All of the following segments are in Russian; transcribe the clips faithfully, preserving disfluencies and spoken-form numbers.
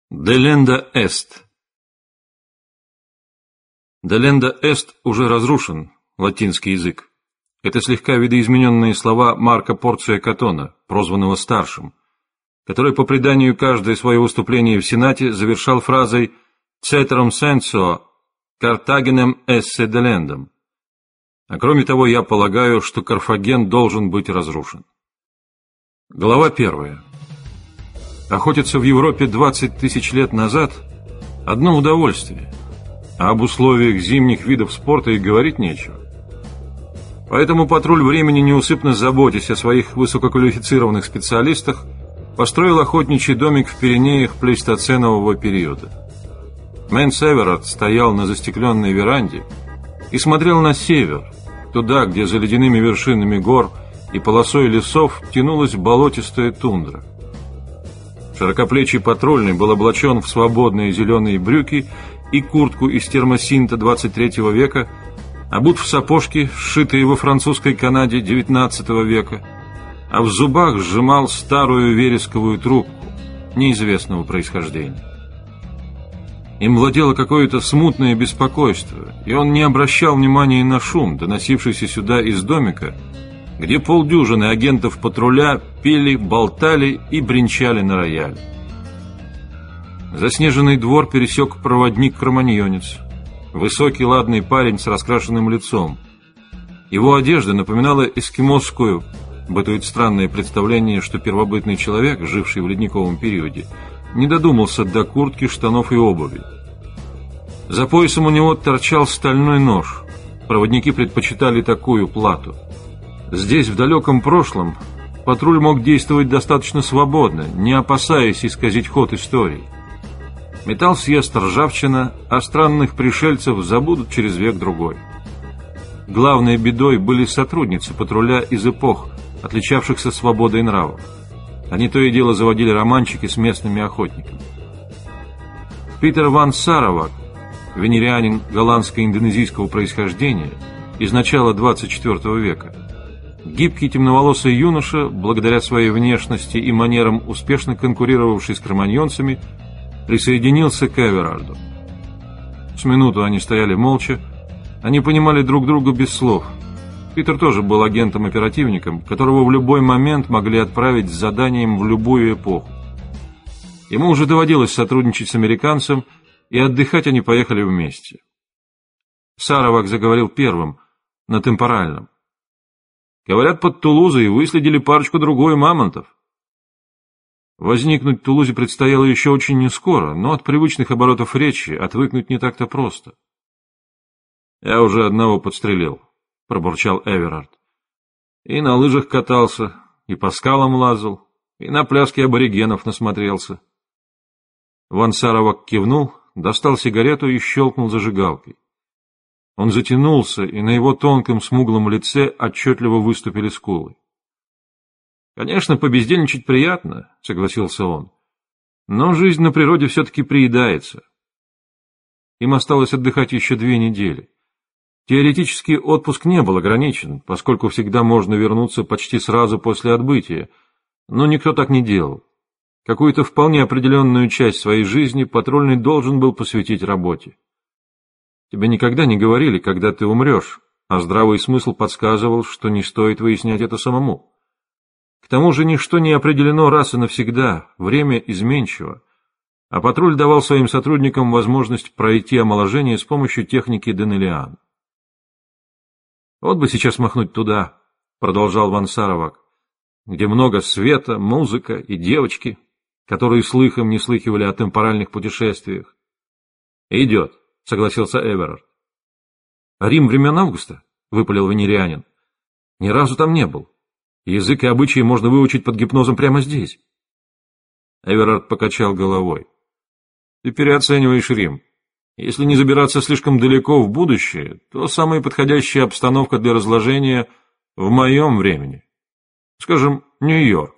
Делenda Эст. Делenda Эст уже разрушен, латинский язык. Это слегка видоизмененные слова Марка Порция Катона, прозванного Старшим, который по преданию каждое свое выступление в Сенате завершал фразой «Ceterum senso Carthaginem esse delendam». А кроме того, я полагаю, что Карфаген должен быть разрушен. Глава первая. Охотиться в Европе двадцать тысяч лет назад – одно удовольствие, а об условиях зимних видов спорта и говорить нечего. Поэтому патруль времени, неусыпно заботясь о своих высококвалифицированных специалистах, построил охотничий домик в Пиренеях плейстоценового периода. Мэнс Эверард стоял на застекленной веранде и смотрел на север, туда, где за ледяными вершинами гор и полосой лесов тянулась болотистая тундра. Широкоплечий патрульный был облачен в свободные зеленые брюки и куртку из термосинта двадцать третьего века, обут в сапожки, сшитые во французской Канаде девятнадцатого века, а в зубах сжимал старую вересковую трубку неизвестного происхождения. Им владело какое-то смутное беспокойство, и он не обращал внимания на шум, доносившийся сюда из домика, где полдюжины агентов патруля пели, болтали и бренчали на рояле. Заснеженный двор пересек проводник-кроманьонец, высокий ладный парень с раскрашенным лицом. Его одежда напоминала эскимосскую. Бытует странное представление, что первобытный человек, живший в ледниковом периоде, не додумался до куртки, штанов и обуви. За поясом у него торчал стальной нож. Проводники предпочитали такую плату. Здесь, в далеком прошлом, патруль мог действовать достаточно свободно, не опасаясь исказить ход истории. Металл съест ржавчина, а странных пришельцев забудут через век-другой. Главной бедой были сотрудницы патруля из эпох, отличавшихся свободой нравов. Они то и дело заводили романчики с местными охотниками. Питер ван Саравак, венерианин голландско-индонезийского происхождения, из начала двадцать четвёртого века, гибкий темноволосый юноша, благодаря своей внешности и манерам, успешно конкурировавший с кроманьонцами, присоединился к Эверарду. С минуту они стояли молча, они понимали друг друга без слов. Питер тоже был агентом-оперативником, которого в любой момент могли отправить с заданием в любую эпоху. Ему уже доводилось сотрудничать с американцем, и отдыхать они поехали вместе. Саравак заговорил первым, на темпоральном. Говорят, под Тулузой выследили парочку-другую мамонтов. Возникнуть Тулузе предстояло еще очень нескоро, но от привычных оборотов речи отвыкнуть не так-то просто. «Я уже одного подстрелил», — пробурчал Эверард. «И на лыжах катался, и по скалам лазал, и на пляске аборигенов насмотрелся». Ван Саравак кивнул, достал сигарету и щелкнул зажигалкой. Он затянулся, и на его тонком смуглом лице отчетливо выступили скулы. «Конечно, побездельничать приятно», — согласился он, — «но жизнь на природе все-таки приедается». Им осталось отдыхать еще две недели. Теоретически отпуск не был ограничен, поскольку всегда можно вернуться почти сразу после отбытия, но никто так не делал. Какую-то вполне определенную часть своей жизни патрульный должен был посвятить работе. Тебе никогда не говорили, когда ты умрешь, а здравый смысл подсказывал, что не стоит выяснять это самому. К тому же ничто не определено раз и навсегда, время изменчиво, а патруль давал своим сотрудникам возможность пройти омоложение с помощью техники Денелиан. «Вот бы сейчас махнуть туда», — продолжал ван Саравак, «где много света, музыка и девочки, которые слыхом не слыхивали о темпоральных путешествиях». «Идет», — согласился Эверард. «Рим времен Августа?» — выпалил венерианин. «Ни разу там не был. Язык и обычаи можно выучить под гипнозом прямо здесь». Эверард покачал головой. «Ты переоцениваешь Рим. Если не забираться слишком далеко в будущее, то самая подходящая обстановка для разложения в моем времени. Скажем, Нью-Йорк.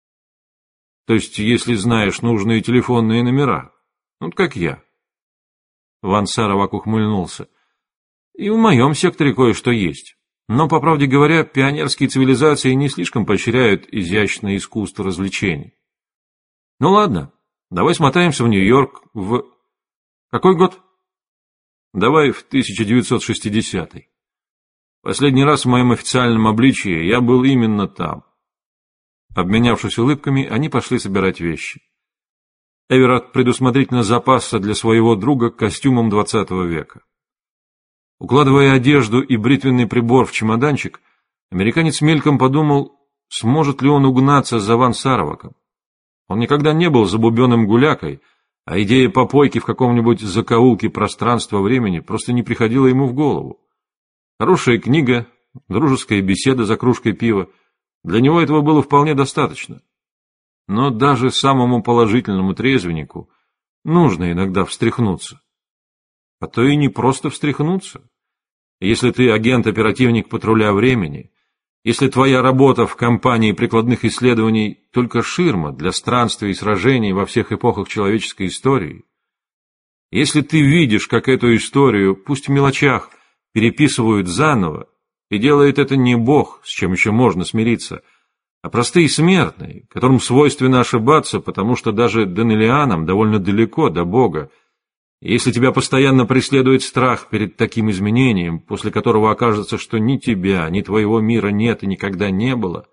То есть, если знаешь нужные телефонные номера. Вот как я». Ван Саравак ухмыльнулся. «И в моем секторе кое-что есть. Но, по правде говоря, пионерские цивилизации не слишком поощряют изящное искусство развлечений. Ну ладно, Давай смотаемся в Нью-Йорк в... Какой год? Давай в тысяча девятьсот шестидесятый. Последний раз в моем официальном обличии я был именно там. Обменявшись улыбками, они пошли собирать вещи. Эверард предусмотрительно запасся для своего друга костюмом двадцатого века. Укладывая одежду и бритвенный прибор в чемоданчик, американец мельком подумал, сможет ли он угнаться за Ван Сароваком. Он никогда не был забубенным гулякой, а идея попойки в каком-нибудь закоулке пространства-времени просто не приходила ему в голову. Хорошая книга, дружеская беседа за кружкой пива, для него этого было вполне достаточно. Но даже самому положительному трезвеннику нужно иногда встряхнуться. А то и не просто встряхнуться. Если ты агент-оперативник патруля времени, если твоя работа в компании прикладных исследований только ширма для странствий и сражений во всех эпохах человеческой истории, если ты видишь, как эту историю, пусть в мелочах, переписывают заново, и делает это не Бог, с чем еще можно смириться, а простые смертные, которым свойственно ошибаться, потому что даже Данелианам довольно далеко до Бога. И если тебя постоянно преследует страх перед таким изменением, после которого окажется, что ни тебя, ни твоего мира нет и никогда не было...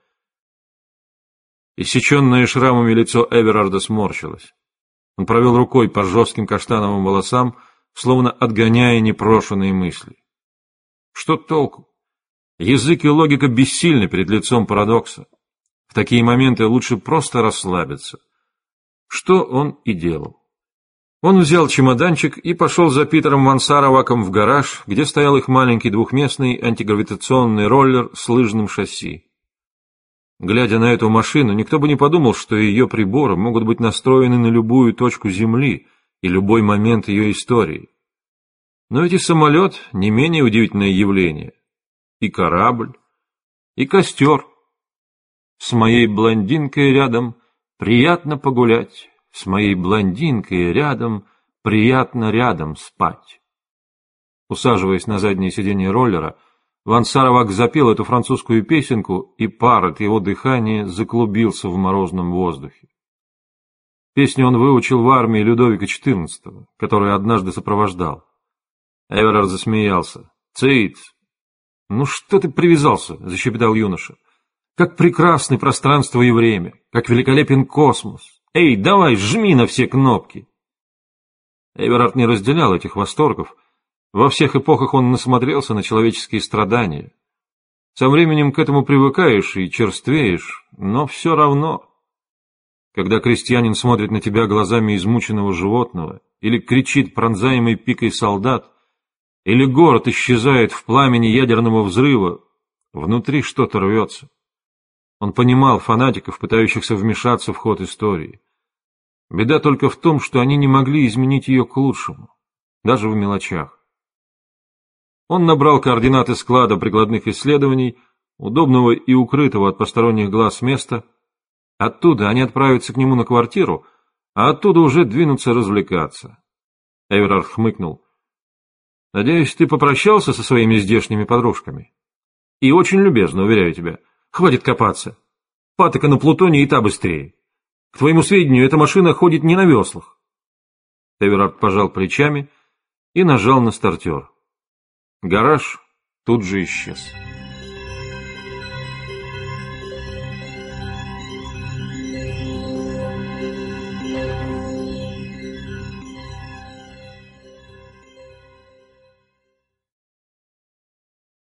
Иссеченное шрамами лицо Эверарда сморщилось. Он провел рукой по жестким каштановым волосам, словно отгоняя непрошенные мысли. Что толку? Язык и логика бессильны перед лицом парадокса. В такие моменты лучше просто расслабиться. Что он и делал. Он взял чемоданчик и пошел за Питером Ван Сароваком в гараж, где стоял их маленький двухместный антигравитационный роллер с лыжным шасси. Глядя на эту машину, никто бы не подумал, что ее приборы могут быть настроены на любую точку Земли и любой момент ее истории. Но ведь и самолет — не менее удивительное явление. И корабль, и костер. С моей блондинкой рядом приятно погулять, с моей блондинкой рядом приятно рядом спать. Усаживаясь на заднее сиденье роллера, Ван Саровак запел эту французскую песенку, и пар от его дыхания заклубился в морозном воздухе. Песню он выучил в армии Людовика четырнадцатого, который однажды сопровождал. Эверард засмеялся. «Цейц! Ну что ты привязался?» — защебетал юноша. «Как прекрасны пространство и время, как великолепен космос! Эй, давай, жми на все кнопки!» Эверард не разделял этих восторгов. Во всех эпохах он насмотрелся на человеческие страдания. Со временем к этому привыкаешь и черствеешь, но все равно. Когда крестьянин смотрит на тебя глазами измученного животного, или кричит пронзаемый пикой солдат, или город исчезает в пламени ядерного взрыва, внутри что-то рвется. Он понимал фанатиков, пытающихся вмешаться в ход истории. Беда только в том, что они не могли изменить ее к лучшему, даже в мелочах. Он набрал координаты склада прикладных исследований, удобного и укрытого от посторонних глаз места. Оттуда они отправятся к нему на квартиру, а оттуда уже двинутся развлекаться. Эверард хмыкнул. «Надеюсь, ты попрощался со своими здешними подружками? И очень любезно, уверяю тебя. Хватит копаться. Патока на Плутоне и та быстрее. К твоему сведению, эта машина ходит не на веслах». Эверард пожал плечами и нажал на стартер. Гараж тут же исчез.